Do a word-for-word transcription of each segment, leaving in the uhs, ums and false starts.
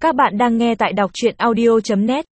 Các bạn đang nghe tại đọc truyện audio chấm net.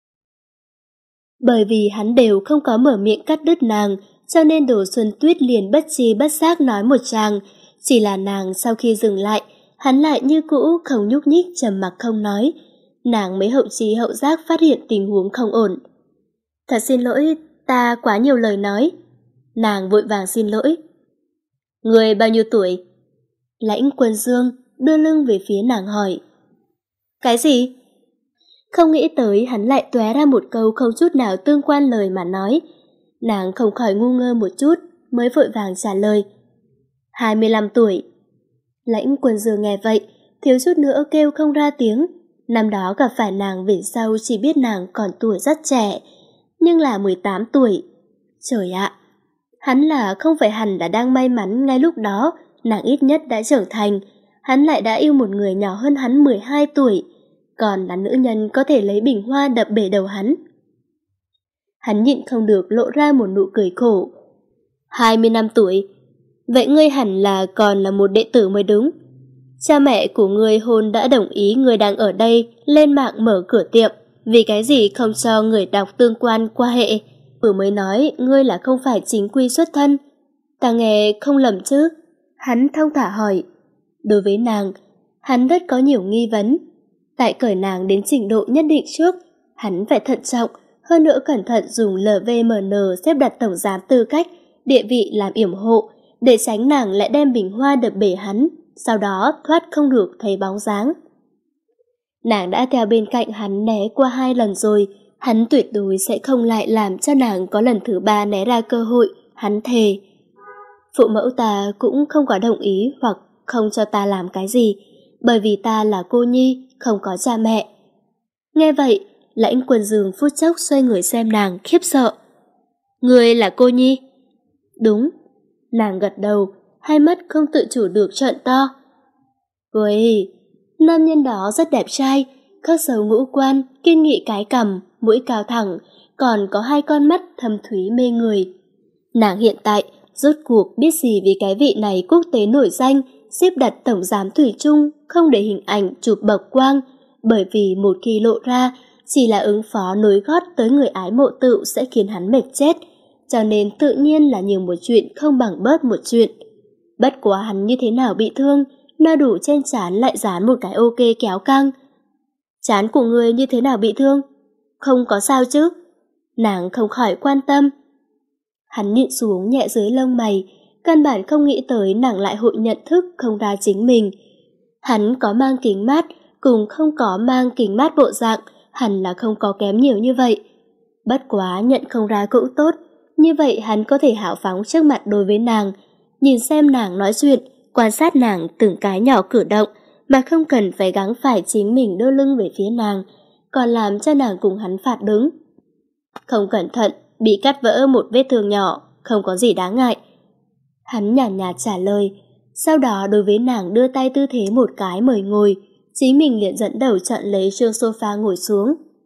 Bởi vì hắn đều không có mở miệng cắt đứt nàng, cho nên Đỗ Xuân Tuyết liền bất tri bất giác nói một tràng. Chỉ là nàng sau khi dừng lại, hắn lại như cũ không nhúc nhích, trầm mặc không nói. Nàng mới hậu trí hậu giác phát hiện tình huống không ổn. Thật xin lỗi, ta quá nhiều lời nói. Nàng vội vàng xin lỗi. Người bao nhiêu tuổi? Lãnh Quân Dương đưa lưng về phía nàng hỏi. Cái gì? Không nghĩ tới hắn lại tóe ra một câu không chút nào tương quan lời mà nói. Nàng không khỏi ngu ngơ một chút, mới vội vàng trả lời. hai mươi lăm tuổi. Lãnh Quân Dương nghe vậy, thiếu chút nữa kêu không ra tiếng. Năm đó gặp phải nàng về sau chỉ biết nàng còn tuổi rất trẻ, nhưng là mười tám tuổi. Trời ạ! Hắn là không phải hẳn đã đang may mắn ngay lúc đó, nàng ít nhất đã trưởng thành, hắn lại đã yêu một người nhỏ hơn hắn mười hai tuổi, còn là nữ nhân có thể lấy bình hoa đập bể đầu hắn. Hắn nhịn không được lộ ra một nụ cười khổ. hai mươi năm tuổi? Vậy ngươi hẳn là còn là một đệ tử mới đúng. Cha mẹ của ngươi hôn đã đồng ý ngươi đang ở đây lên mạng mở cửa tiệm, vì cái gì không cho người đọc tương quan qua hệ? Vừa mới nói ngươi là không phải chính quy xuất thân. Ta nghe không lầm chứ? Hắn thong thả hỏi. Đối với nàng, hắn rất có nhiều nghi vấn. Tại cởi nàng đến trình độ nhất định trước, hắn phải thận trọng, hơn nữa cẩn thận dùng lờ vê em en xếp đặt tổng giám tư cách, địa vị làm yểm hộ, để tránh nàng lại đem bình hoa đập bể hắn, sau đó thoát không được thấy bóng dáng. Nàng đã theo bên cạnh hắn né qua hai lần rồi, hắn tuyệt đối sẽ không lại làm cho nàng có lần thứ ba né ra cơ hội, hắn thề. Phụ mẫu ta cũng không có đồng ý hoặc không cho ta làm cái gì, bởi vì ta là cô nhi, không có cha mẹ. Nghe vậy, Lãnh Quân Dương phút chốc xoay người xem nàng khiếp sợ. Ngươi là cô nhi? Đúng. Nàng gật đầu, hai mắt không tự chủ được trợn to. Ôi, nam nhân đó rất đẹp trai, khớp xấu ngũ quan, kiên nghị cái cằm, mũi cao thẳng, còn có hai con mắt thâm thúy mê người. Nàng hiện tại rốt cuộc biết gì vì cái vị này quốc tế nổi danh, xếp đặt tổng giám thủy chung, không để hình ảnh chụp bậc quang, bởi vì một khi lộ ra, chỉ là ứng phó nối gót tới người ái mộ tự sẽ khiến hắn mệt chết, cho nên tự nhiên là nhiều một chuyện không bằng bớt một chuyện. Bất quá hắn như thế nào bị thương, no đủ trên trán lại dán một cái ok kéo căng. Trán của người như thế nào bị thương? Không có sao chứ? Nàng không khỏi quan tâm. Hắn nhịn xuống nhẹ dưới lông mày, căn bản không nghĩ tới nàng lại hội nhận thức không ra chính mình. Hắn có mang kính mát, cùng không có mang kính mát bộ dạng, hẳn là không có kém nhiều như vậy. Bất quá nhận không ra cũng tốt, như vậy hắn có thể hào phóng trước mặt đối với nàng, nhìn xem nàng nói chuyện, quan sát nàng từng cái nhỏ cử động, mà không cần phải gắng phải chính mình đưa lưng về phía nàng, còn làm cho nàng cùng hắn phạt đứng. Không cẩn thận, bị cắt vỡ một vết thương nhỏ, không có gì đáng ngại. Hắn nhàn nhạt trả lời, sau đó đối với nàng đưa tay tư thế một cái mời ngồi, chính mình liền dẫn đầu chọn lấy chiếc sofa ngồi xuống.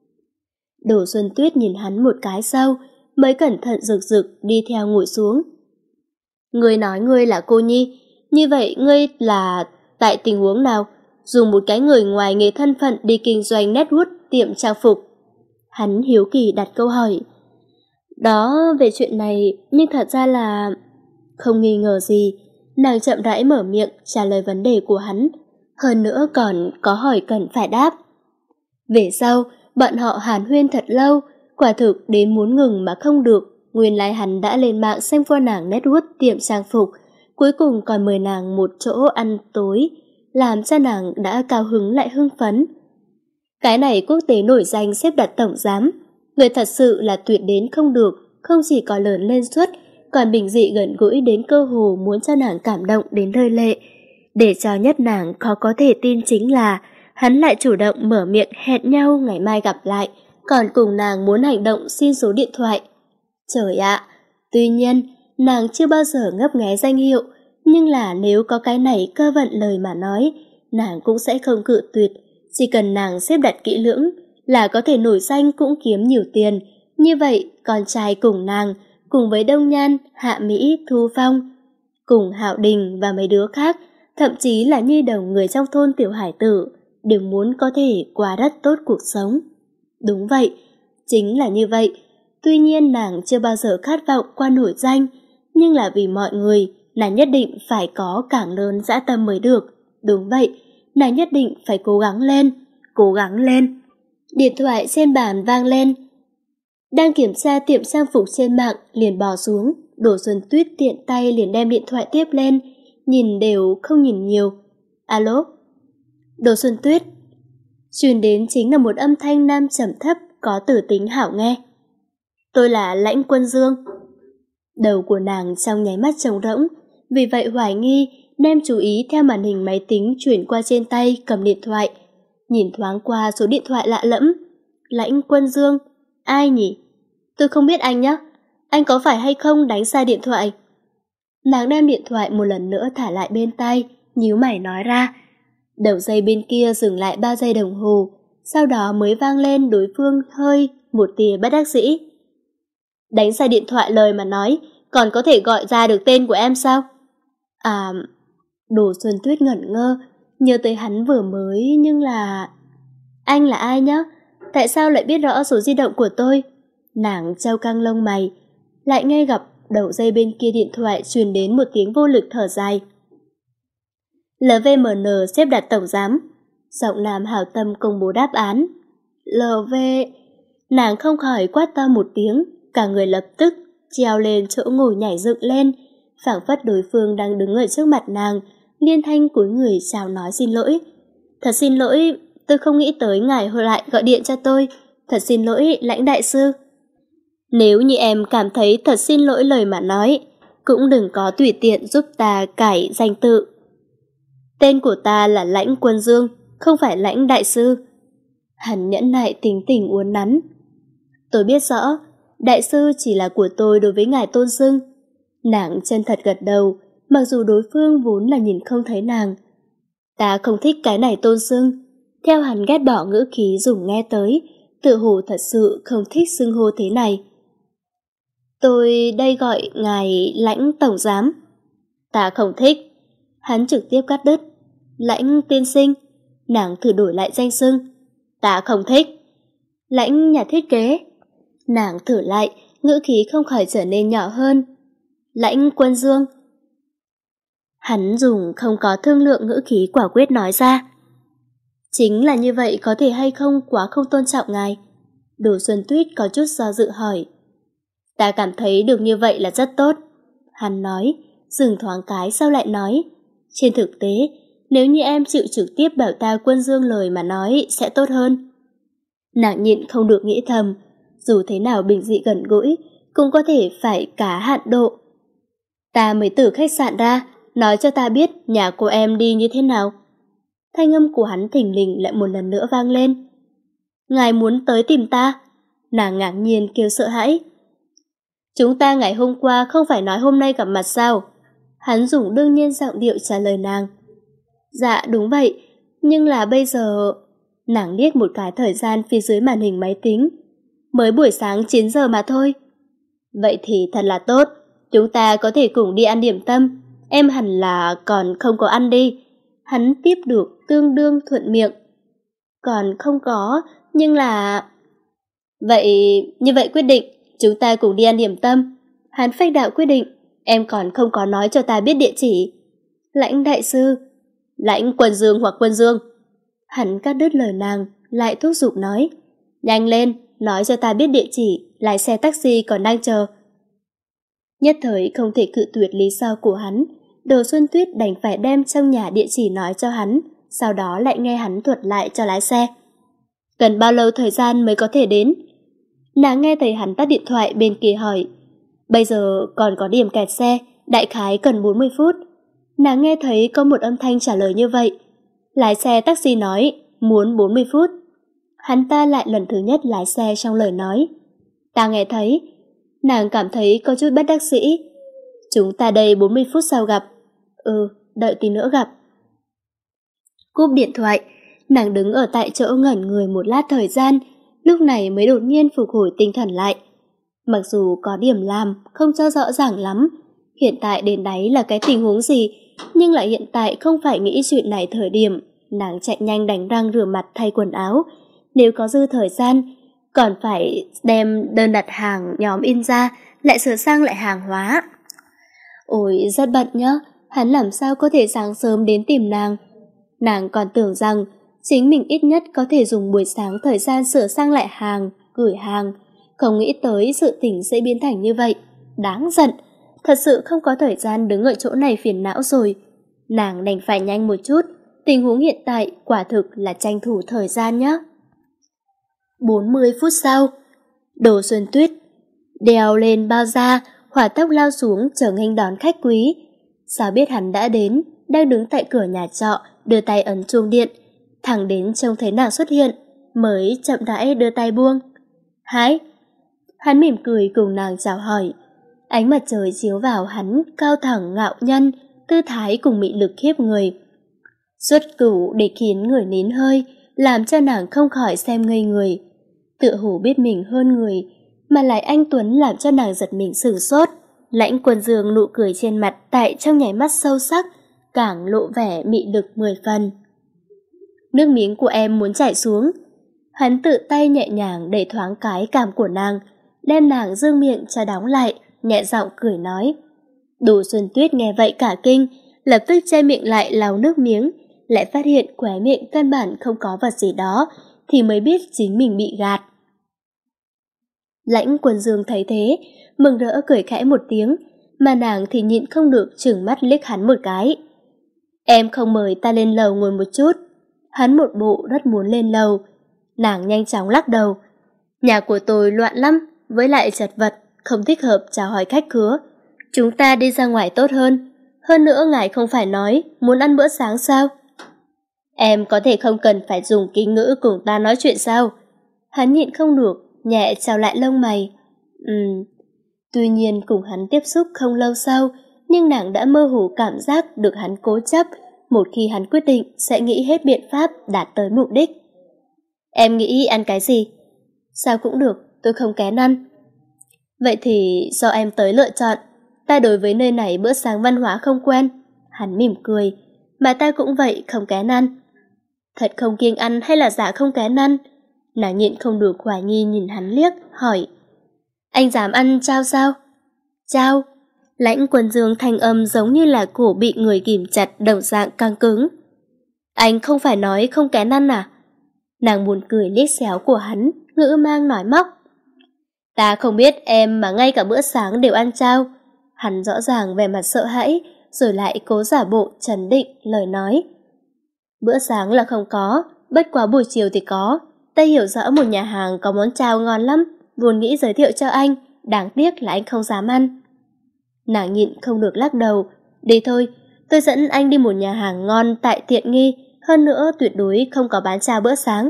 Đỗ Xuân Tuyết nhìn hắn một cái sau, mới cẩn thận rực rực đi theo ngồi xuống. Ngươi nói ngươi là cô nhi, như vậy ngươi là tại tình huống nào? Dùng một cái người ngoài nghề thân phận đi kinh doanh network tiệm trang phục. Hắn hiếu kỳ đặt câu hỏi. Đó, về chuyện này, nhưng thật ra là... Không nghi ngờ gì, nàng chậm rãi mở miệng trả lời vấn đề của hắn, hơn nữa còn có hỏi cần phải đáp. Về sau, bọn họ hàn huyên thật lâu, quả thực đến muốn ngừng mà không được, nguyên lai hắn đã lên mạng xem qua nàng network tiệm trang phục, cuối cùng còn mời nàng một chỗ ăn tối, làm cho nàng đã cao hứng lại hưng phấn. Cái này quốc tế nổi danh xếp đặt tổng giám, người thật sự là tuyệt đến không được, không chỉ có lớn lên suốt, còn bình dị gần gũi đến cơ hồ muốn cho nàng cảm động đến rơi lệ. Để cho nhất nàng khó có thể tin chính là hắn lại chủ động mở miệng hẹn nhau ngày mai gặp lại, còn cùng nàng muốn hành động xin số điện thoại. Trời ạ! Tuy nhiên, nàng chưa bao giờ ngấp nghé danh hiệu, nhưng là nếu có cái này cơ vận lời mà nói, nàng cũng sẽ không cự tuyệt. Chỉ cần nàng xếp đặt kỹ lưỡng là có thể nổi danh cũng kiếm nhiều tiền. Như vậy, con trai cùng nàng, cùng với Đông Nhan, Hạ Mỹ, Thu Phong, cùng Hạo Đình và mấy đứa khác, thậm chí là nhi đồng người trong thôn tiểu hải tử, đều muốn có thể qua rất tốt cuộc sống. Đúng vậy, chính là như vậy. Tuy nhiên nàng chưa bao giờ khát vọng qua nổi danh, nhưng là vì mọi người, nàng nhất định phải có càng lớn dã tâm mới được. Đúng vậy, nàng nhất định phải cố gắng lên, cố gắng lên. Điện thoại trên bàn vang lên. Đang kiểm tra tiệm trang phục trên mạng liền bỏ xuống, Đỗ Xuân Tuyết tiện tay liền đem điện thoại tiếp lên, nhìn đều không nhìn nhiều. Alo? Đỗ Xuân Tuyết. Truyền đến chính là một âm thanh nam trầm thấp có tử tính hảo nghe. Tôi là Lãnh Quân Dương. Đầu của nàng trong nháy mắt trống rỗng, vì vậy hoài nghi đem chú ý theo màn hình máy tính chuyển qua trên tay cầm điện thoại. Nhìn thoáng qua số điện thoại lạ lẫm. Lãnh Quân Dương, ai nhỉ? Tôi không biết anh nhé, anh có phải hay không đánh sai điện thoại? Nàng đem điện thoại một lần nữa thả lại bên tay, nhíu mày nói ra. Đầu dây bên kia dừng lại ba giây đồng hồ, sau đó mới vang lên đối phương hơi một tia bất đắc dĩ. Đánh sai điện thoại lời mà nói, còn có thể gọi ra được tên của em sao? À, Đỗ Xuân Tuyết ngẩn ngơ, nhớ tới hắn vừa mới nhưng là... Anh là ai nhá? Tại sao lại biết rõ số di động của tôi? Nàng trao căng lông mày, lại nghe gặp đầu dây bên kia điện thoại truyền đến một tiếng vô lực thở dài. lờ vê em en xếp đặt tổng giám. Giọng nam hảo tâm công bố đáp án. lờ vê... Nàng không khỏi quát to một tiếng, cả người lập tức treo lên chỗ ngồi nhảy dựng lên, phảng phất đối phương đang đứng ở trước mặt nàng, liên thanh cúi người chào nói xin lỗi. Thật xin lỗi, tôi không nghĩ tới ngài hồi lại gọi điện cho tôi. Thật xin lỗi, Lãnh đại sư. Nếu như em cảm thấy thật xin lỗi lời mà nói, cũng đừng có tùy tiện giúp ta cải danh tự. Tên của ta là Lãnh Quân Dương, không phải Lãnh đại sư. Hắn nhẫn nại tính tình uốn nắn. Tôi biết rõ, đại sư chỉ là của tôi đối với ngài tôn xưng. Nàng chân thật gật đầu, mặc dù đối phương vốn là nhìn không thấy nàng. Ta không thích cái này tôn xưng. Theo hắn ghét bỏ ngữ khí dùng nghe tới, tự hồ thật sự không thích xưng hô thế này. Tôi đây gọi ngài Lãnh tổng giám. Ta không thích. Hắn trực tiếp cắt đứt. Lãnh tiên sinh. Nàng thử đổi lại danh xưng. Ta không thích. Lãnh nhà thiết kế. Nàng thử lại, ngữ khí không khỏi trở nên nhỏ hơn. Lãnh Quân Dương. Hắn dùng không có thương lượng ngữ khí quả quyết nói ra. Chính là như vậy có thể hay không quá không tôn trọng ngài? Đỗ Xuân Tuyết có chút do dự hỏi. Ta cảm thấy được như vậy là rất tốt. Hắn nói, dừng thoáng cái sau lại nói. Trên thực tế, nếu như em chịu trực tiếp bảo ta Quân Dương lời mà nói sẽ tốt hơn. Nàng nhịn không được nghĩ thầm, dù thế nào bình dị gần gũi, cũng có thể phải cá hạn độ. Ta mới từ khách sạn ra, nói cho ta biết nhà cô em đi như thế nào. Thanh âm của hắn thình lình lại một lần nữa vang lên. Ngài muốn tới tìm ta? Nàng ngạc nhiên kêu sợ hãi. Chúng ta ngày hôm qua không phải nói hôm nay gặp mặt sao? Hắn dùng đương nhiên giọng điệu trả lời nàng. Dạ đúng vậy, nhưng là bây giờ... Nàng liếc một cái thời gian phía dưới màn hình máy tính. Mới buổi sáng chín giờ mà thôi. Vậy thì thật là tốt, chúng ta có thể cùng đi ăn điểm tâm. Em hẳn là còn không có ăn đi. Hắn tiếp được tương đương thuận miệng. Còn không có, nhưng là... Vậy, như vậy quyết định, chúng ta cùng đi ăn điểm tâm. Hắn phách đạo quyết định, em còn không có nói cho ta biết địa chỉ. Lãnh đại sư. Lãnh Quân Dương hoặc Quân Dương. Hắn cắt đứt lời nàng, lại thúc giục nói. Nhanh lên, nói cho ta biết địa chỉ, lái xe taxi còn đang chờ. Nhất thời không thể cự tuyệt lý do của hắn, Đỗ Xuân Tuyết đành phải đem trong nhà địa chỉ nói cho hắn, sau đó lại nghe hắn thuật lại cho lái xe. Cần bao lâu thời gian mới có thể đến? Nàng nghe thấy hắn tắt điện thoại bên kia hỏi. Bây giờ còn có điểm kẹt xe, đại khái cần bốn mươi phút. Nàng nghe thấy có một âm thanh trả lời như vậy. Lái xe taxi nói, muốn bốn mươi phút. Hắn ta lại lần thứ nhất lái xe trong lời nói. Ta nghe thấy. Nàng cảm thấy có chút bất đắc dĩ. Chúng ta đây bốn mươi phút sau gặp. Ừ, đợi tí nữa gặp. Cúp điện thoại, nàng đứng ở tại chỗ ngẩn người một lát thời gian, lúc này mới đột nhiên phục hồi tinh thần lại. Mặc dù có điểm làm, không cho rõ ràng lắm, hiện tại đến đáy là cái tình huống gì, nhưng lại hiện tại không phải nghĩ chuyện này thời điểm, nàng chạy nhanh đánh răng rửa mặt thay quần áo. Nếu có dư thời gian, còn phải đem đơn đặt hàng nhóm in ra, lại sửa sang lại hàng hóa. Ôi, rất bận nhá, hắn làm sao có thể sáng sớm đến tìm nàng. Nàng còn tưởng rằng chính mình ít nhất có thể dùng buổi sáng thời gian sửa sang lại hàng, gửi hàng. Không nghĩ tới sự tình sẽ biến thành như vậy. Đáng giận, thật sự không có thời gian đứng ở chỗ này phiền não rồi. Nàng đành phải nhanh một chút, tình huống hiện tại quả thực là tranh thủ thời gian nhé. bốn mươi phút sau, Đồ Xuân Tuyết đeo lên bao da, hỏa tốc lao xuống chờ nghênh đón khách quý. Sao biết hắn đã đến, đang đứng tại cửa nhà trọ, đưa tay ấn chuông điện. Thẳng đến trông thấy nàng xuất hiện, mới chậm rãi đưa tay buông. Hái! Hắn mỉm cười cùng nàng chào hỏi. Ánh mặt trời chiếu vào hắn cao thẳng ngạo nhân, tư thái cùng mị lực khiếp người. Xuất cửu để khiến người nín hơi, làm cho nàng không khỏi xem ngây người. Tựa hồ biết mình hơn người, mà lại anh Tuấn làm cho nàng giật mình sửng sốt. Lãnh Quân Dương nụ cười trên mặt tại trong nháy mắt sâu sắc, càng lộ vẻ mị lực mười phần. Nước miếng của em muốn chảy xuống. Hắn tự tay nhẹ nhàng đẩy thoáng cái cảm của nàng, đem nàng dương miệng cho đóng lại, nhẹ giọng cười nói. Đồ Xuân Tuyết nghe vậy cả kinh, lập tức che miệng lại lau nước miếng, lại phát hiện khóe miệng căn bản không có vật gì đó, thì mới biết chính mình bị gạt. Lãnh Quân Dương thấy thế, mừng rỡ cười khẽ một tiếng, mà nàng thì nhịn không được trừng mắt liếc hắn một cái. Em không mời ta lên lầu ngồi một chút. Hắn một bộ rất muốn lên lầu. Nàng nhanh chóng lắc đầu. Nhà của tôi loạn lắm, với lại chật vật, không thích hợp chào hỏi khách khứa. Chúng ta đi ra ngoài tốt hơn. Hơn nữa ngài không phải nói muốn ăn bữa sáng sao? Em có thể không cần phải dùng kính ngữ cùng ta nói chuyện sao? Hắn nhịn không được, nhẹ chào lại lông mày. Ừm. Tuy nhiên cùng hắn tiếp xúc không lâu sau, nhưng nàng đã mơ hồ cảm giác được hắn cố chấp, một khi hắn quyết định sẽ nghĩ hết biện pháp đạt tới mục đích. Em nghĩ ăn cái gì? Sao cũng được, tôi không kén ăn. Vậy thì do em tới lựa chọn. Ta đối với nơi này bữa sáng văn hóa không quen. Hắn mỉm cười. Mà ta cũng vậy, không kén ăn. Thật không kiêng ăn hay là giả không kén ăn? Nàng nhịn không được hoài nghi nhìn hắn liếc, hỏi. Anh dám ăn chao sao? Chao? Lãnh Quân Dương thanh âm giống như là cổ bị người ghìm chặt, đồng dạng căng cứng. Anh không phải nói không kén ăn à? Nàng buồn cười liếc xéo của hắn, ngữ mang nói móc. Ta không biết em mà ngay cả bữa sáng đều ăn chao. Hắn rõ ràng vẻ mặt sợ hãi, rồi lại cố giả bộ trấn định lời nói. Bữa sáng là không có, bất quá buổi chiều thì có. Ta hiểu rõ một nhà hàng có món chao ngon lắm, vốn nghĩ giới thiệu cho anh, đáng tiếc là anh không dám ăn. Nàng nhịn không được lắc đầu. Đi thôi, tôi dẫn anh đi một nhà hàng ngon tại tiện nghi, hơn nữa tuyệt đối không có bán chao bữa sáng.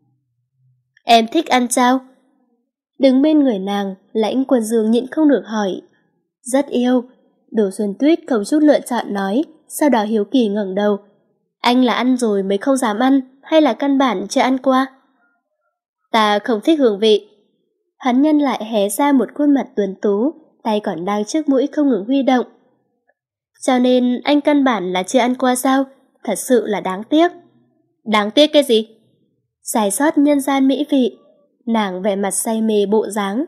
Em thích ăn chao? Đứng bên người nàng, Lãnh Quân Dương nhịn không được hỏi. Rất yêu. Đồ Xuân Tuyết không chút lựa chọn nói, sau đó hiếu kỳ ngẩng đầu. Anh là ăn rồi mới không dám ăn, hay là căn bản chưa ăn qua? Ta không thích hương vị. Hắn nhân lại hé ra một khuôn mặt tuấn tú, tay còn đang trước mũi không ngừng huy động. Cho nên anh căn bản là chưa ăn qua sao? Thật sự là đáng tiếc. Đáng tiếc cái gì? Sai sót nhân gian mỹ vị. Nàng vẻ mặt say mê bộ dáng.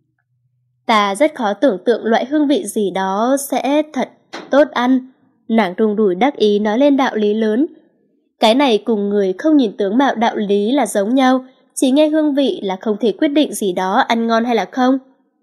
Ta rất khó tưởng tượng loại hương vị gì đó sẽ thật tốt ăn. Nàng rung đùi đắc ý nói lên đạo lý lớn. Cái này cùng người không nhìn tướng mạo đạo lý là giống nhau, chỉ nghe hương vị là không thể quyết định gì đó ăn ngon hay là không.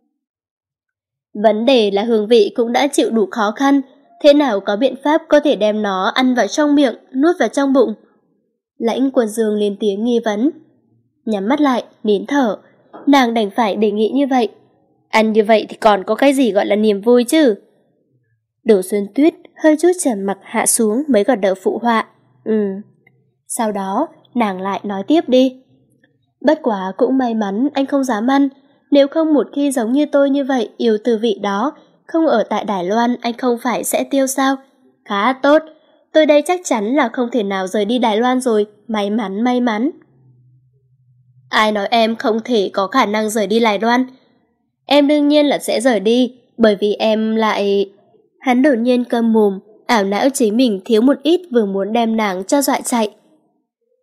Vấn đề là hương vị cũng đã chịu đủ khó khăn, thế nào có biện pháp có thể đem nó ăn vào trong miệng, nuốt vào trong bụng? Lãnh Quân Dương lên tiếng nghi vấn. Nhắm mắt lại, nín thở, nàng đành phải đề nghị như vậy. Ăn như vậy thì còn có cái gì gọi là niềm vui chứ? Đồ Xuân Tuyết hơi chút trầm mặc hạ xuống mới gật đầu phụ họa. Ừ. Sau đó, nàng lại nói tiếp đi. Bất quá cũng may mắn anh không dám ăn, nếu không một khi giống như tôi như vậy yêu từ vị đó, không ở tại Đài Loan anh không phải sẽ tiêu sao? Khá tốt, tôi đây chắc chắn là không thể nào rời đi Đài Loan rồi, may mắn may mắn. Ai nói em không thể có khả năng rời đi Đài Loan? Em đương nhiên là sẽ rời đi, bởi vì em lại... Hắn đột nhiên câm mồm, ảo não chính mình thiếu một ít vừa muốn đem nàng cho dọa chạy,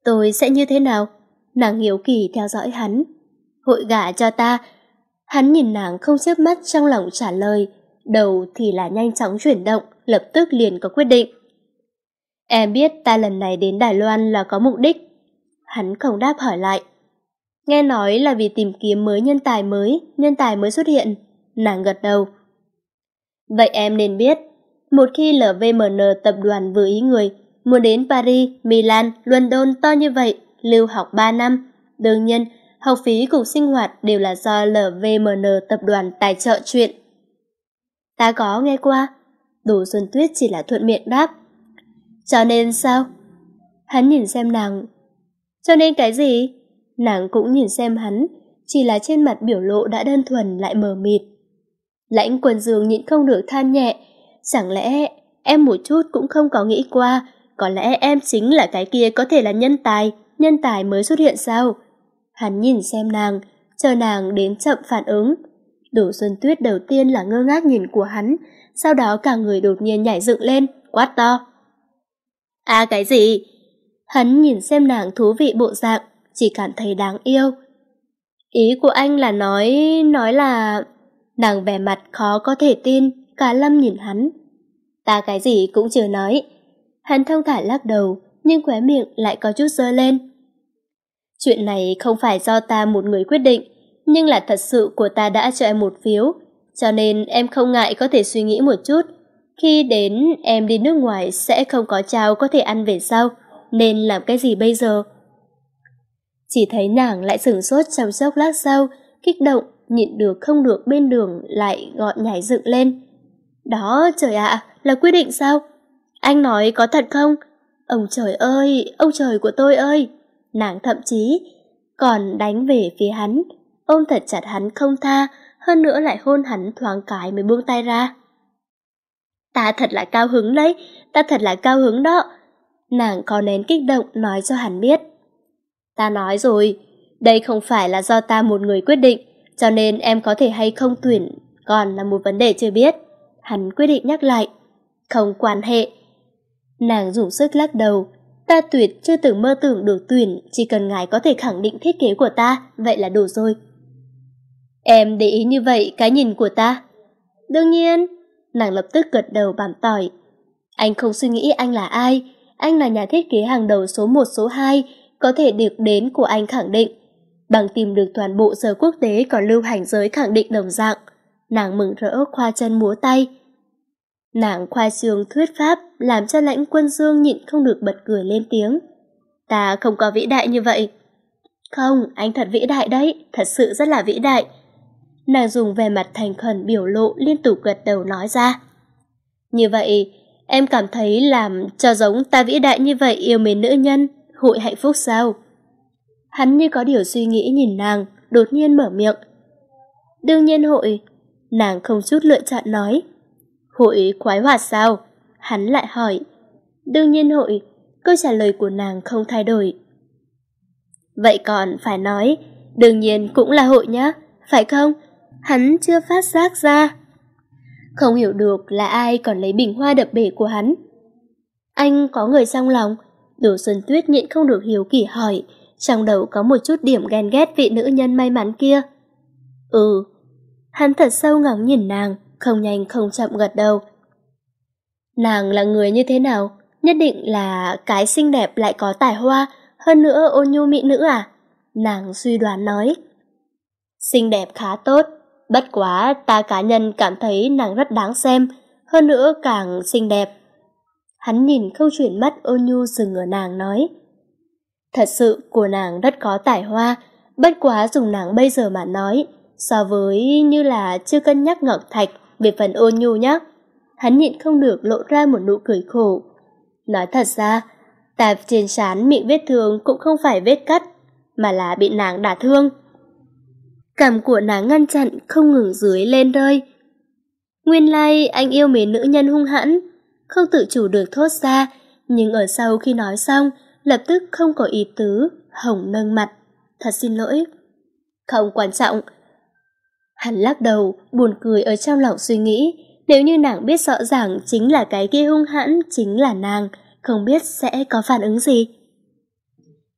Tôi sẽ như thế nào? Nàng hiếu kỳ theo dõi hắn. Hội gả cho ta. Hắn nhìn nàng không chớp mắt, trong lòng trả lời, đầu thì là nhanh chóng chuyển động, lập tức liền có quyết định. Em biết ta lần này đến Đài Loan là có mục đích. Hắn không đáp, hỏi lại. Nghe nói là vì tìm kiếm mới nhân tài mới, nhân tài mới xuất hiện. Nàng gật đầu. Vậy em nên biết, một khi lờ vê em en tập đoàn vừa ý người, muốn đến Paris, Milan, London to như vậy, lưu học ba năm. Đương nhiên, học phí cùng sinh hoạt đều là do lờ vê em en tập đoàn tài trợ chuyện. Ta có nghe qua. Đồ Xuân Tuyết chỉ là thuận miệng đáp. Cho nên sao? Hắn nhìn xem nàng. Cho nên cái gì? Nàng cũng nhìn xem hắn, chỉ là trên mặt biểu lộ đã đơn thuần lại mờ mịt. Lãnh Quân Dương nhịn không được than nhẹ. Chẳng lẽ em một chút cũng không có nghĩ qua, có lẽ em chính là cái kia có thể là nhân tài, nhân tài mới xuất hiện sao? Hắn nhìn xem nàng, chờ nàng đến chậm phản ứng. Đồ Xuân Tuyết đầu tiên là ngơ ngác nhìn của hắn, sau đó cả người đột nhiên nhảy dựng lên, quát to. À cái gì? Hắn nhìn xem nàng thú vị bộ dạng, chỉ cảm thấy đáng yêu. Ý của anh là nói, nói là... Nàng vẻ mặt khó có thể tin, cả lâm nhìn hắn. Ta cái gì cũng chưa nói. Hắn thông thả lắc đầu, nhưng khóe miệng lại có chút giơ lên. Chuyện này không phải do ta một người quyết định, nhưng là thật sự của ta đã cho em một phiếu, cho nên em không ngại có thể suy nghĩ một chút. Khi đến em đi nước ngoài sẽ không có cháo có thể ăn về sau, nên làm cái gì bây giờ? Chỉ thấy nàng lại sửng sốt trong chốc lát sau, kích động, nhịn được không được bên đường lại gọn nhảy dựng lên. Đó, trời ạ, là quyết định sao? Anh nói có thật không? Ông trời ơi, ông trời của tôi ơi! Nàng thậm chí còn đánh về phía hắn, ôm thật chặt hắn không tha, hơn nữa lại hôn hắn thoáng cái mới buông tay ra. Ta thật là cao hứng đấy, ta thật là cao hứng đó. Nàng có nén kích động nói cho hắn biết. Ta nói rồi, đây không phải là do ta một người quyết định, cho nên em có thể hay không tuyển còn là một vấn đề chưa biết. Hắn quyết định nhắc lại. Không quan hệ. Nàng dùng sức lắc đầu. Ta tuyệt chưa từng mơ tưởng được tuyển, chỉ cần ngài có thể khẳng định thiết kế của ta, vậy là đủ rồi. Em để ý như vậy cái nhìn của ta? Đương nhiên. Nàng lập tức gật đầu bảm tỏi. Anh không suy nghĩ anh là ai, anh là nhà thiết kế hàng đầu số một số hai, có thể được đến của anh khẳng định. Bằng tìm được toàn bộ giờ quốc tế còn lưu hành giới khẳng định đồng dạng. Nàng mừng rỡ khoa chân múa tay. Nàng khoa trương thuyết pháp làm cho Lãnh Quân Dương nhịn không được bật cười lên tiếng. Ta không có vĩ đại như vậy. Không, anh thật vĩ đại đấy, thật sự rất là vĩ đại. Nàng dùng vẻ mặt thành khẩn biểu lộ liên tục gật đầu nói ra. Như vậy, em cảm thấy làm cho giống ta vĩ đại như vậy yêu mến nữ nhân, hội hạnh phúc sao? Hắn như có điều suy nghĩ nhìn nàng, đột nhiên mở miệng. Đương nhiên hội. Nàng không chút lựa chọn nói. Hội khoái hoạt sao? Hắn lại hỏi. Đương nhiên hội. Câu trả lời của nàng không thay đổi. Vậy còn phải nói, đương nhiên cũng là hội nhá, phải không? Hắn chưa phát giác ra. Không hiểu được là ai còn lấy bình hoa đập bể của hắn. Anh có người trong lòng? Đồ Xuân Tuyết nhịn không được hiếu kỳ hỏi, trong đầu có một chút điểm ghen ghét vị nữ nhân may mắn kia. Ừ. Hắn thật sâu ngóng nhìn nàng, không nhanh không chậm gật đầu. Nàng là người như thế nào? Nhất định là cái xinh đẹp lại có tài hoa, hơn nữa ôn nhu mỹ nữ à? Nàng suy đoán nói. Xinh đẹp khá tốt, bất quá ta cá nhân cảm thấy nàng rất đáng xem, hơn nữa càng xinh đẹp. Hắn nhìn không chuyển mắt ôn nhu dừng ở nàng nói. Thật sự của nàng rất có tài hoa, bất quá dùng nàng bây giờ mà nói, so với như là chưa cân nhắc Ngọc Thạch về phần ôn nhu nhá. Hắn nhịn không được lộ ra một nụ cười khổ. Nói thật ra, ta trên trán miệng vết thương cũng không phải vết cắt, mà là bị nàng đả thương. Cằm của nàng ngăn chặn không ngừng dưới lên rơi. Nguyên lai anh yêu mến nữ nhân hung hãn, không tự chủ được thốt ra, nhưng ở sau khi nói xong, lập tức không có ý tứ, hồng nâng mặt. Thật xin lỗi. Không quan trọng. Hắn lắc đầu, buồn cười ở trong lòng suy nghĩ, nếu như nàng biết rõ ràng chính là cái kia hung hãn, chính là nàng, không biết sẽ có phản ứng gì.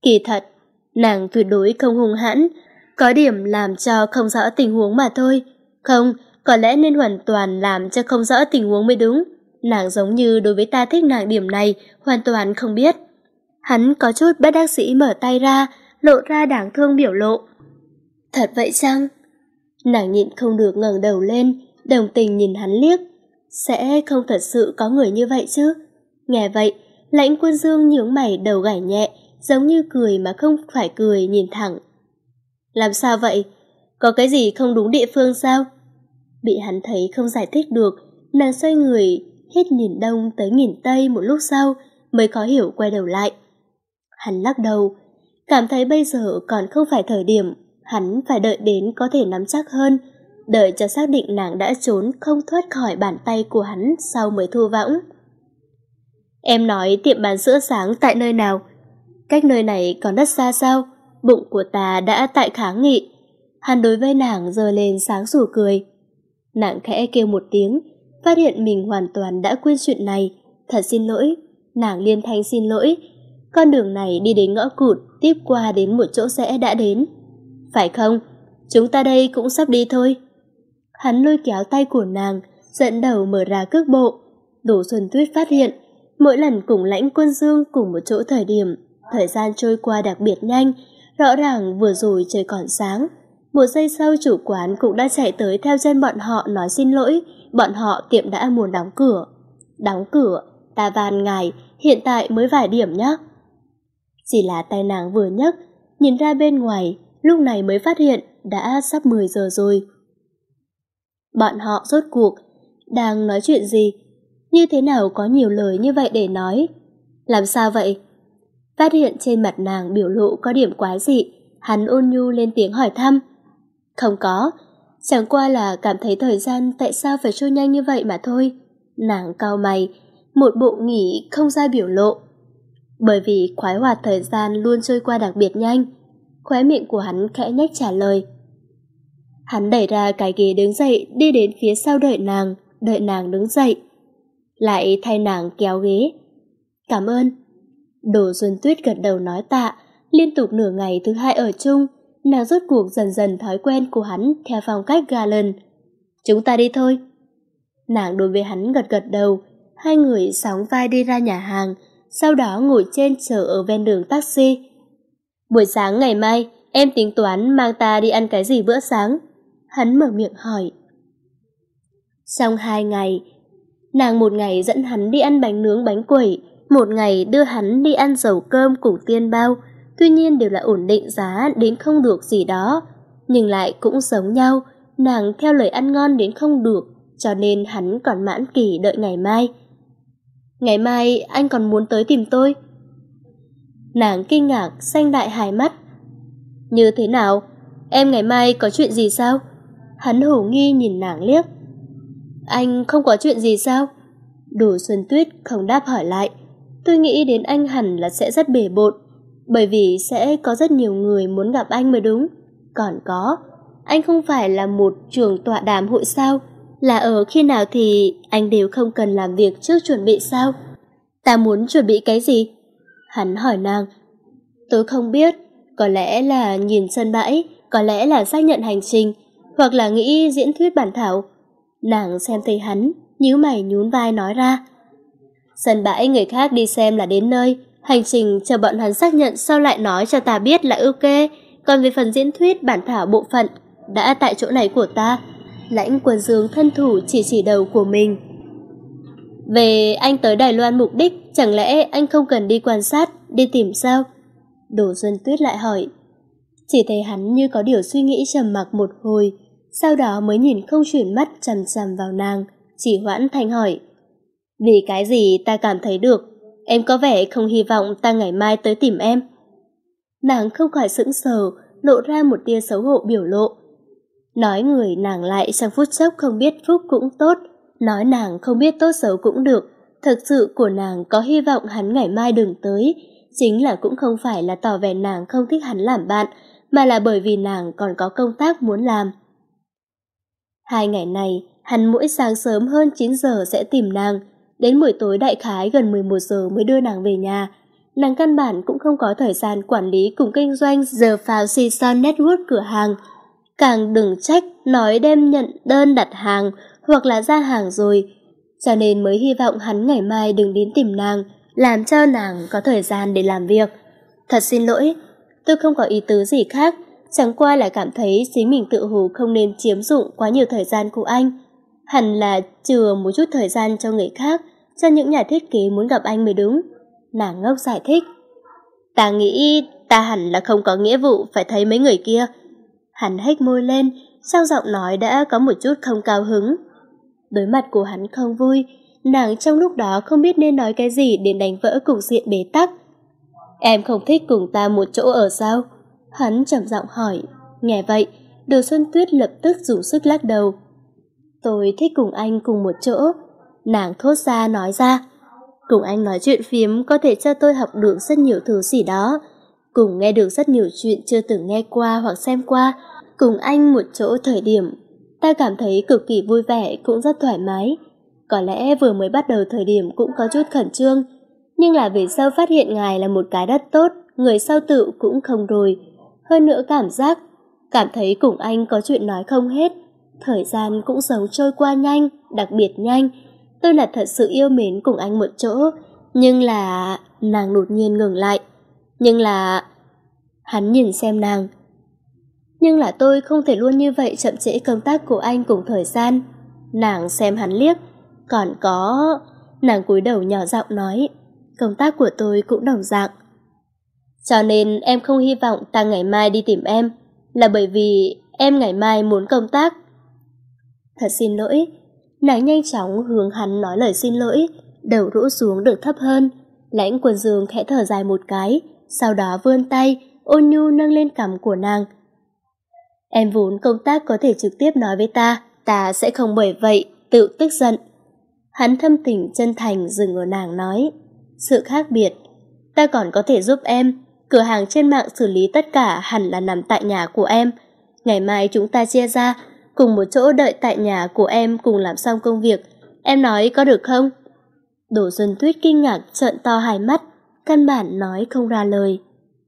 Kỳ thật, nàng tuyệt đối không hung hãn, có điểm làm cho không rõ tình huống mà thôi. Không, có lẽ nên hoàn toàn làm cho không rõ tình huống mới đúng. Nàng giống như đối với ta thích nàng điểm này, hoàn toàn không biết. Hắn có chút bất đắc dĩ mở tay ra, lộ ra đáng thương biểu lộ. Thật vậy chăng? Nàng nhịn không được ngẩng đầu lên, đồng tình nhìn hắn liếc. Sẽ không thật sự có người như vậy chứ? Nghe vậy, Lãnh Quân Dương nhướng mày đầu gảy nhẹ, giống như cười mà không phải cười, nhìn thẳng. Làm sao vậy? Có cái gì không đúng địa phương sao? Bị hắn thấy không giải thích được, nàng xoay người, hết nhìn đông tới nhìn tây, một lúc sau mới khó hiểu quay đầu lại. Hắn lắc đầu, cảm thấy bây giờ còn không phải thời điểm, hắn phải đợi đến có thể nắm chắc hơn, đợi cho xác định nàng đã trốn không thoát khỏi bàn tay của hắn sau mới thu võng. Em nói tiệm bán sữa sáng tại nơi nào? Cách nơi này còn rất xa sao? Bụng của ta đã tại kháng nghị. Hắn đối với nàng giơ lên sáng sủa cười. Nàng khẽ kêu một tiếng, phát hiện mình hoàn toàn đã quên chuyện này. Thật xin lỗi. Nàng liên thanh xin lỗi. Con đường này đi đến ngõ cụt, tiếp qua đến một chỗ rẽ đã đến. Phải không? Chúng ta đây cũng sắp đi thôi. Hắn lôi kéo tay của nàng, dẫn đầu mở ra cước bộ. Đỗ Xuân Tuyết phát hiện, mỗi lần cùng Lãnh Quân Dương cùng một chỗ thời điểm, thời gian trôi qua đặc biệt nhanh. Rõ ràng vừa rồi trời còn sáng, một giây sau chủ quán cũng đã chạy tới theo chân bọn họ nói xin lỗi, bọn họ tiệm đã muốn đóng cửa. Đóng cửa, ta van ngài, hiện tại mới vài điểm nhé. Chỉ là tay nàng vừa nhấc, nhìn ra bên ngoài, lúc này mới phát hiện đã sắp mười giờ rồi. Bọn họ rốt cuộc đang nói chuyện gì? Như thế nào có nhiều lời như vậy để nói? Làm sao vậy? Phát hiện trên mặt nàng biểu lộ có điểm quái dị, hắn ôn nhu lên tiếng hỏi thăm. Không có, chẳng qua là cảm thấy thời gian tại sao phải trôi nhanh như vậy mà thôi. Nàng cau mày, một bộ nghĩ không ra biểu lộ. Bởi vì khoái hoạt thời gian luôn trôi qua đặc biệt nhanh. Khóe miệng của hắn khẽ nhếch trả lời. Hắn đẩy ra cái ghế đứng dậy, đi đến phía sau đợi nàng, đợi nàng đứng dậy. Lại thay nàng kéo ghế. Cảm ơn. Đỗ Xuân Tuyết gật đầu nói tạ, liên tục nửa ngày thứ hai ở chung, nàng rốt cuộc dần dần thói quen của hắn theo phong cách Garland. Chúng ta đi thôi. Nàng đối với hắn gật gật đầu, hai người sóng vai đi ra nhà hàng, sau đó ngồi trên chờ ở ven đường taxi. Buổi sáng ngày mai, em tính toán mang ta đi ăn cái gì bữa sáng? Hắn mở miệng hỏi. Trong hai ngày, nàng một ngày dẫn hắn đi ăn bánh nướng bánh quẩy, một ngày đưa hắn đi ăn dầu cơm cùng tiên bao, tuy nhiên đều là ổn định giá đến không được gì đó, nhưng lại cũng giống nhau, nàng theo lời ăn ngon đến không được, cho nên hắn còn mãn kỳ đợi ngày mai. Ngày mai anh còn muốn tới tìm tôi? Nàng kinh ngạc, xanh đại hai mắt. Như thế nào? Em ngày mai có chuyện gì sao? Hắn hổ nghi nhìn nàng liếc. Anh không có chuyện gì sao? Đỗ Xuân Tuyết không đáp hỏi lại. Tôi nghĩ đến anh hẳn là sẽ rất bể bộn, bởi vì sẽ có rất nhiều người muốn gặp anh mới đúng. Còn có, anh không phải là một trường tọa đàm hội sao? Là ở khi nào thì anh đều không cần làm việc trước chuẩn bị sao? Ta muốn chuẩn bị cái gì? Hắn hỏi nàng. Tôi không biết, có lẽ là nhìn sân bãi, có lẽ là xác nhận hành trình, hoặc là nghĩ diễn thuyết bản thảo. Nàng xem thấy hắn, nhíu mày nhún vai nói ra. Sân bãi người khác đi xem là đến nơi, hành trình chờ bọn hắn xác nhận sau lại nói cho ta biết là ok, còn về phần diễn thuyết bản thảo bộ phận, đã tại chỗ này của ta. Lãnh Quân Dương thân thủ chỉ chỉ đầu của mình. Về anh tới Đài Loan mục đích, chẳng lẽ anh không cần đi quan sát, đi tìm sao? Đỗ Xuân Tuyết lại hỏi. Chỉ thấy hắn như có điều suy nghĩ trầm mặc một hồi, sau đó mới nhìn không chuyển mắt chằm chằm vào nàng, chỉ hoãn thanh hỏi. Vì cái gì ta cảm thấy được, em có vẻ không hy vọng ta ngày mai tới tìm em. Nàng không khỏi sững sờ, lộ ra một tia xấu hổ biểu lộ. Nói người nàng lại trong phút chốc không biết phúc cũng tốt, nói nàng không biết tốt xấu cũng được. Thực sự của nàng có hy vọng hắn ngày mai đừng tới, chính là cũng không phải là tỏ vẻ nàng không thích hắn làm bạn, mà là bởi vì nàng còn có công tác muốn làm. Hai ngày này, hắn mỗi sáng sớm hơn chín giờ sẽ tìm nàng, đến buổi tối đại khái gần mười một giờ mới đưa nàng về nhà. Nàng căn bản cũng không có thời gian quản lý cùng kinh doanh giờ phào Season Network cửa hàng. Càng đừng trách nói đem nhận đơn đặt hàng hoặc là ra hàng rồi. Cho nên mới hy vọng hắn ngày mai đừng đến tìm nàng, làm cho nàng có thời gian để làm việc. Thật xin lỗi, tôi không có ý tứ gì khác, chẳng qua là cảm thấy chính mình tự hồ không nên chiếm dụng quá nhiều thời gian của anh. Hẳn là chừa một chút thời gian cho người khác, cho những nhà thiết kế muốn gặp anh mới đúng. Nàng ngốc giải thích. Ta nghĩ ta hẳn là không có nghĩa vụ phải thấy mấy người kia. Hắn hếch môi lên, sau giọng nói đã có một chút không cao hứng. Đối mặt của hắn không vui, nàng trong lúc đó không biết nên nói cái gì để đánh vỡ cục diện bế tắc. Em không thích cùng ta một chỗ ở sao? Hắn trầm giọng hỏi. Nghe vậy, Đồ Xuân Tuyết lập tức dùng sức lắc đầu. Tôi thích cùng anh cùng một chỗ. Nàng thốt ra nói ra. Cùng anh nói chuyện phiếm có thể cho tôi học được rất nhiều thứ gì đó. Cùng nghe được rất nhiều chuyện chưa từng nghe qua hoặc xem qua. Cùng anh một chỗ thời điểm, ta cảm thấy cực kỳ vui vẻ cũng rất thoải mái. Có lẽ vừa mới bắt đầu thời điểm cũng có chút khẩn trương, nhưng là về sau phát hiện ngài là một cái đất tốt, người sau tự cũng không rồi. Hơn nữa cảm giác, cảm thấy cùng anh có chuyện nói không hết. Thời gian cũng giống trôi qua nhanh, đặc biệt nhanh. Tôi là thật sự yêu mến cùng anh một chỗ, nhưng là... Nàng đột nhiên ngừng lại. Nhưng là... Hắn nhìn xem nàng. Nhưng là tôi không thể luôn như vậy chậm trễ công tác của anh cùng thời gian. Nàng xem hắn liếc. Còn có... Nàng cúi đầu nhỏ giọng nói. Công tác của tôi cũng đồng dạng. Cho nên em không hy vọng ta ngày mai đi tìm em, là bởi vì em ngày mai muốn công tác. Thật xin lỗi. Nàng nhanh chóng hướng hắn nói lời xin lỗi, đầu rũ xuống được thấp hơn. Lãnh Quần Dương khẽ thở dài một cái, sau đó vươn tay, ôn nhu nâng lên cằm của nàng. Em vốn công tác có thể trực tiếp nói với ta, ta sẽ không bởi vậy tự tức giận. Hắn thâm tình chân thành dừng ở nàng nói. Sự khác biệt, ta còn có thể giúp em. Cửa hàng trên mạng xử lý tất cả hẳn là nằm tại nhà của em. Ngày mai chúng ta chia ra, cùng một chỗ đợi tại nhà của em cùng làm xong công việc. Em nói có được không? Đỗ Xuân Tuyết kinh ngạc trợn to hai mắt, căn bản nói không ra lời.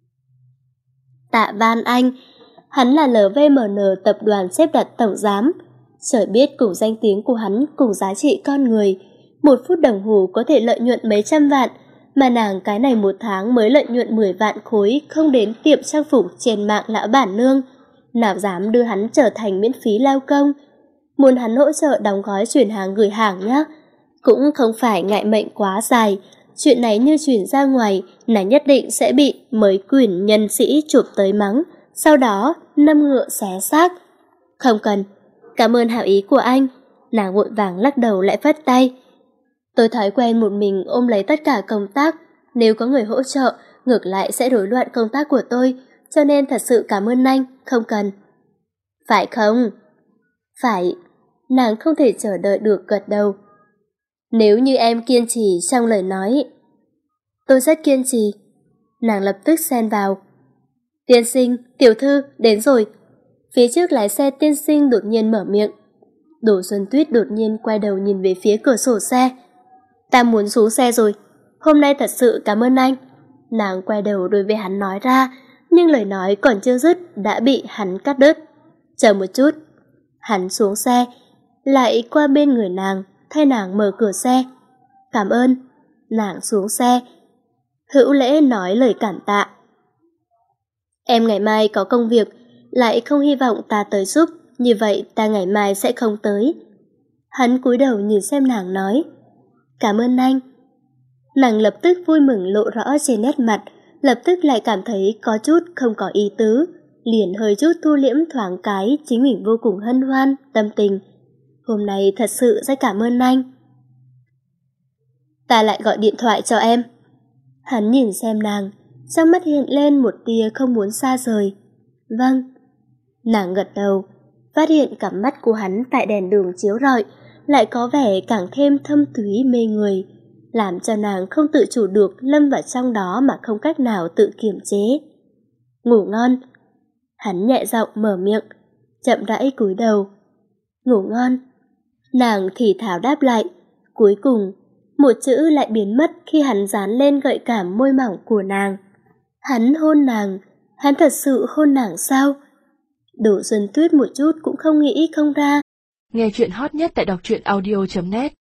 Tạ Van Anh, hắn là lờ vê em en tập đoàn xếp đặt tổng giám. Trời biết cùng danh tiếng của hắn cùng giá trị con người, một phút đồng hồ có thể lợi nhuận mấy trăm vạn, mà nàng cái này một tháng mới lợi nhuận mười vạn khối không đến tiệm trang phục trên mạng lão bản nương. Nào dám đưa hắn trở thành miễn phí lao công. Muốn hắn hỗ trợ đóng gói chuyển hàng gửi hàng nhá. Cũng không phải ngại mệnh quá dài. Chuyện này như chuyển ra ngoài, nàng nhất định sẽ bị mấy quyền nhân sĩ chụp tới mắng, sau đó nâm ngựa xé xác. Không cần, cảm ơn hảo ý của anh. Nàng vội vàng lắc đầu lại phất tay. Tôi thói quen một mình ôm lấy tất cả công tác, nếu có người hỗ trợ, ngược lại sẽ rối loạn công tác của tôi, cho nên thật sự cảm ơn anh, không cần. Phải không? Phải. Nàng không thể chờ đợi được gật đầu. Nếu như em kiên trì trong lời nói. Tôi rất kiên trì. Nàng lập tức xen vào. Tiên sinh, tiểu thư, đến rồi. Phía trước lái xe tiên sinh đột nhiên mở miệng. Đỗ Xuân Tuyết đột nhiên quay đầu nhìn về phía cửa sổ xe. Ta muốn xuống xe rồi. Hôm nay thật sự cảm ơn anh. Nàng quay đầu đối với hắn nói ra, nhưng lời nói còn chưa dứt đã bị hắn cắt đứt. Chờ một chút. Hắn xuống xe, lại qua bên người nàng, thay nàng mở cửa xe. Cảm ơn. Nàng xuống xe, hữu lễ nói lời cảm tạ. Em ngày mai có công việc, lại không hy vọng ta tới giúp, như vậy ta ngày mai sẽ không tới. Hắn cúi đầu nhìn xem nàng nói. Cảm ơn anh. Nàng lập tức vui mừng lộ rõ trên nét mặt, lập tức lại cảm thấy có chút không có ý tứ, liền hơi chút thu liễm thoáng cái chính mình vô cùng hân hoan, tâm tình. Hôm nay thật sự rất cảm ơn anh. Ta lại gọi điện thoại cho em. Hắn nhìn xem nàng, trong mắt hiện lên một tia không muốn xa rời. Vâng. Nàng gật đầu, phát hiện cặp mắt của hắn tại đèn đường chiếu rọi, lại có vẻ càng thêm thâm thúy mê người, làm cho nàng không tự chủ được lâm vào trong đó mà không cách nào tự kiềm chế. Ngủ ngon. Hắn nhẹ giọng mở miệng, chậm rãi cúi đầu. Ngủ ngon. Nàng thì thào đáp lại, cuối cùng một chữ lại biến mất khi hắn dán lên gợi cảm môi mỏng của nàng. Hắn hôn nàng, hắn thật sự hôn nàng sao? Đỗ Xuân Tuyết một chút cũng không nghĩ không ra. Nghe chuyện hot nhất tại đọc truyện audio chấm net.